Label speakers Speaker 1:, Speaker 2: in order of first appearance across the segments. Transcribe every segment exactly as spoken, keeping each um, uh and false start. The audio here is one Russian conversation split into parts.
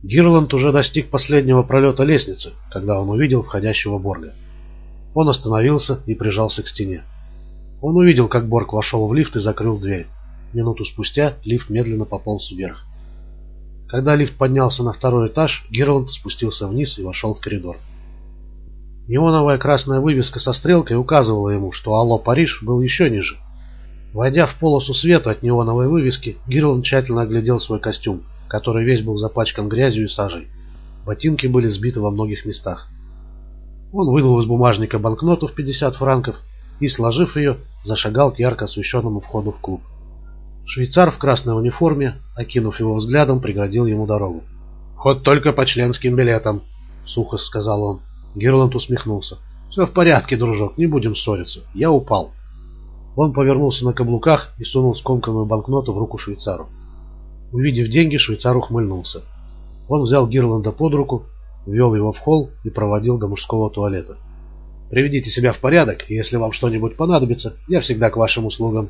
Speaker 1: Гирланд уже достиг последнего пролета лестницы, когда он увидел входящего Борга. Он остановился и прижался к стене. Он увидел, как Борг вошел в лифт и закрыл дверь. Минуту спустя лифт медленно пополз вверх. Когда лифт поднялся на второй этаж, Гирланд спустился вниз и вошел в коридор. Неоновая красная вывеска со стрелкой указывала ему, что «Алло, Париж» был еще ниже. Войдя в полосу света от неоновой вывески, Гирланд тщательно оглядел свой костюм, который весь был запачкан грязью и сажей. Ботинки были сбиты во многих местах. Он вынул из бумажника банкноту в пятьдесят франков и, сложив ее, зашагал к ярко освещенному входу в клуб. Швейцар в красной униформе, окинув его взглядом, преградил ему дорогу. «Вход только по членским билетам», — сухо сказал он. Гирланд усмехнулся. «Все в порядке, дружок, не будем ссориться. Я упал». Он повернулся на каблуках и сунул скомканную банкноту в руку швейцару. Увидев деньги, швейцар ухмыльнулся. Он взял Гирланда под руку, ввел его в холл и проводил до мужского туалета. «Приведите себя в порядок, и если вам что-нибудь понадобится, я всегда к вашим услугам».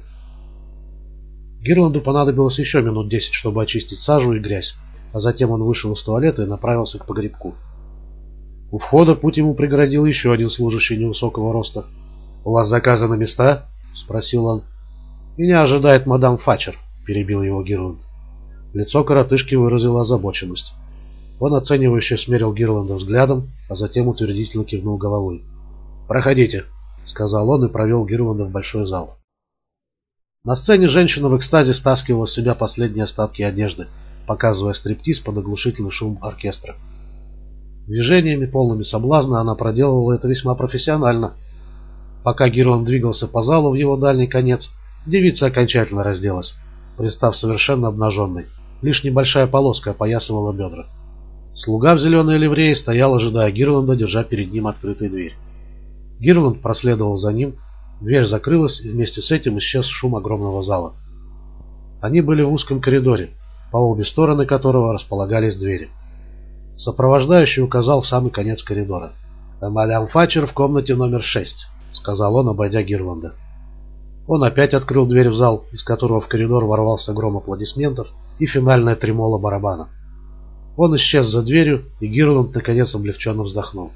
Speaker 1: Гирланду понадобилось еще минут десять, чтобы очистить сажу и грязь, а затем он вышел из туалета и направился к погребку. У входа путь ему преградил еще один служащий невысокого роста. «У вас заказаны места?» — спросил он. «Меня ожидает мадам Фачер», — перебил его Гирланд. Лицо коротышки выразило озабоченность. Он оценивающе смерил Гирланда взглядом, а затем утвердительно кивнул головой. «Проходите», — сказал он и провел Гирланда в большой зал. На сцене женщина в экстазе стаскивала с себя последние остатки одежды, показывая стриптиз под оглушительный шум оркестра. Движениями, полными соблазна, она проделывала это весьма профессионально. Пока Гирланд двигался по залу в его дальний конец, девица окончательно разделась, пристав совершенно обнаженной. Лишь небольшая полоска опоясывала бедра. Слуга в зеленой ливрее стоял, ожидая Гирланда, держа перед ним открытую дверь. Гирланд проследовал за ним, дверь закрылась, и вместе с этим исчез шум огромного зала. Они были в узком коридоре, по обе стороны которого располагались двери. Сопровождающий указал в самый конец коридора. «Мадам Фачер в комнате номер шесть», — сказал он, обойдя Гирланда. Он опять открыл дверь в зал, из которого в коридор ворвался гром аплодисментов и финальная тремола барабана. Он исчез за дверью, и Гирланд наконец облегченно вздохнул.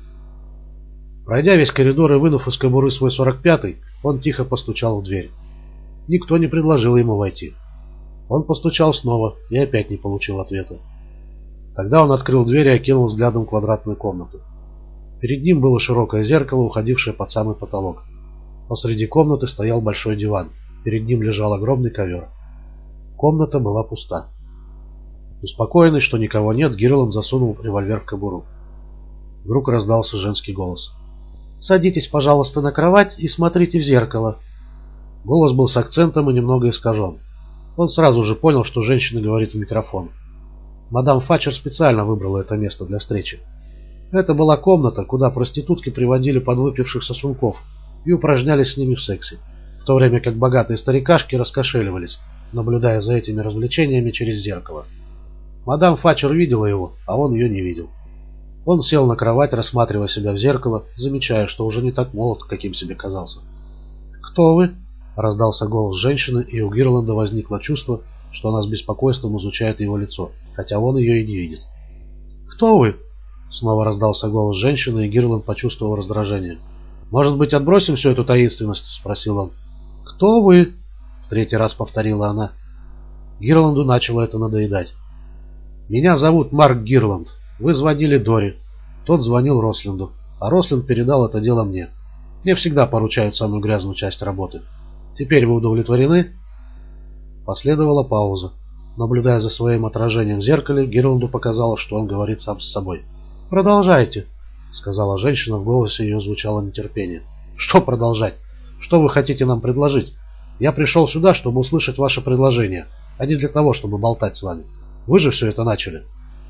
Speaker 1: Пройдя весь коридор и вынув из кобуры свой сорок пятый, он тихо постучал в дверь. Никто не предложил ему войти. Он постучал снова и опять не получил ответа. Тогда он открыл дверь и окинул взглядом квадратную комнату. Перед ним было широкое зеркало, уходившее под самый потолок. Посреди комнаты стоял большой диван. Перед ним лежал огромный ковер. Комната была пуста. Успокоенный, что никого нет, Гирланд засунул револьвер в кобуру. Вдруг раздался женский голос. «Садитесь, пожалуйста, на кровать и смотрите в зеркало». Голос был с акцентом и немного искажен. Он сразу же понял, что женщина говорит в микрофон. Мадам Фачер специально выбрала это место для встречи. Это была комната, куда проститутки приводили подвыпивших сосунков и упражнялись с ними в сексе, в то время как богатые старикашки раскошеливались, наблюдая за этими развлечениями через зеркало. Мадам Фачер видела его, а он ее не видел. Он сел на кровать, рассматривая себя в зеркало, замечая, что уже не так молод, каким себе казался. «Кто вы?» — раздался голос женщины, и у Гирланда возникло чувство, что она с беспокойством изучает его лицо, хотя он ее и не видит. «Кто вы?» — снова раздался голос женщины, и Гирланд почувствовал раздражение. «Может быть, отбросим всю эту таинственность?» — спросил он. «Кто вы?» — в третий раз повторила она. Гирланду начало это надоедать. «Меня зовут Марк Гирланд. Вы звонили Дори. Тот звонил Росленду, а Росленд передал это дело мне. Мне всегда поручают самую грязную часть работы. Теперь вы удовлетворены?» Последовала пауза. Наблюдая за своим отражением в зеркале, Гирланду показалось, что он говорит сам с собой. «Продолжайте», — сказала женщина, в голосе ее звучало нетерпение. «Что продолжать? Что вы хотите нам предложить? Я пришел сюда, чтобы услышать ваше предложение, а не для того, чтобы болтать с вами. Вы же все это начали».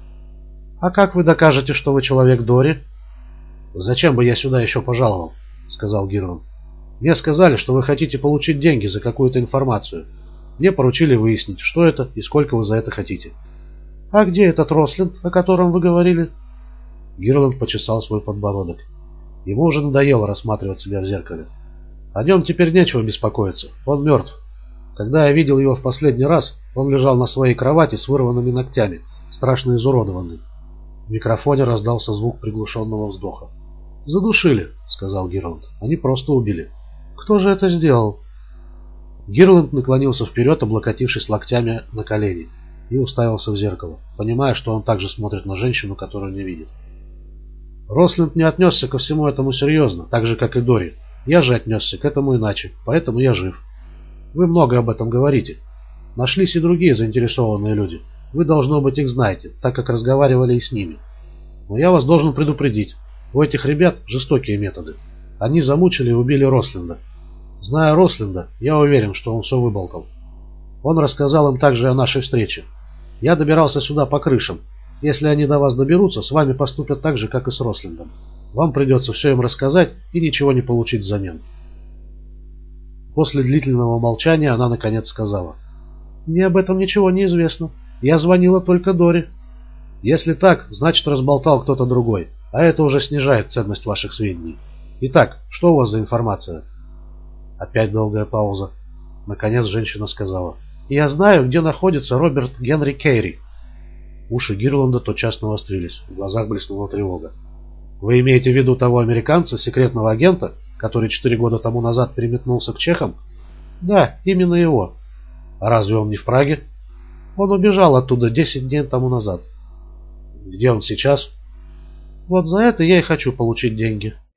Speaker 1: «А как вы докажете, что вы человек Дори?» «Зачем бы я сюда еще пожаловал?» — сказал Гирланд. «Мне сказали, что вы хотите получить деньги за какую-то информацию. Мне поручили выяснить, что это и сколько вы за это хотите». «А где этот Росленд, о котором вы говорили?» Гирланд почесал свой подбородок. Ему уже надоело рассматривать себя в зеркале. О нем теперь нечего беспокоиться. Он мертв. Когда я видел его в последний раз, он лежал на своей кровати с вырванными ногтями, страшно изуродованный. В микрофоне раздался звук приглушенного вздоха. «Задушили», — сказал Гирланд. «Они просто убили». «Кто же это сделал?» Гирланд наклонился вперед, облокотившись локтями на колени, и уставился в зеркало, понимая, что он также смотрит на женщину, которую не видит. Росленд не отнесся ко всему этому серьезно, так же, как и Дори. Я же отнесся к этому иначе, поэтому я жив. Вы много об этом говорите. Нашлись и другие заинтересованные люди. Вы, должно быть, их знаете, так как разговаривали и с ними. Но я вас должен предупредить. У этих ребят жестокие методы. Они замучили и убили Росленда. Зная Росленда, я уверен, что он все выболтал. Он рассказал им также о нашей встрече. Я добирался сюда по крышам. Если они до вас доберутся, с вами поступят так же, как и с Рослендом. Вам придется все им рассказать и ничего не получить взамен. После длительного молчания она наконец сказала: «Мне об этом ничего не известно. Я звонила только Дори». «Если так, значит, разболтал кто-то другой, а это уже снижает ценность ваших сведений. Итак, что у вас за информация?» Опять долгая пауза. Наконец женщина сказала: «Я знаю, где находится Роберт Генри Кейри». Уши Гирланда тотчас навострились, в глазах блеснула тревога. «Вы имеете в виду того американца, секретного агента, который четыре года тому назад переметнулся к чехам?» «Да, именно его». «А разве он не в Праге?» «Он убежал оттуда десять дней тому назад». «Где он сейчас?» «Вот за это я и хочу получить деньги».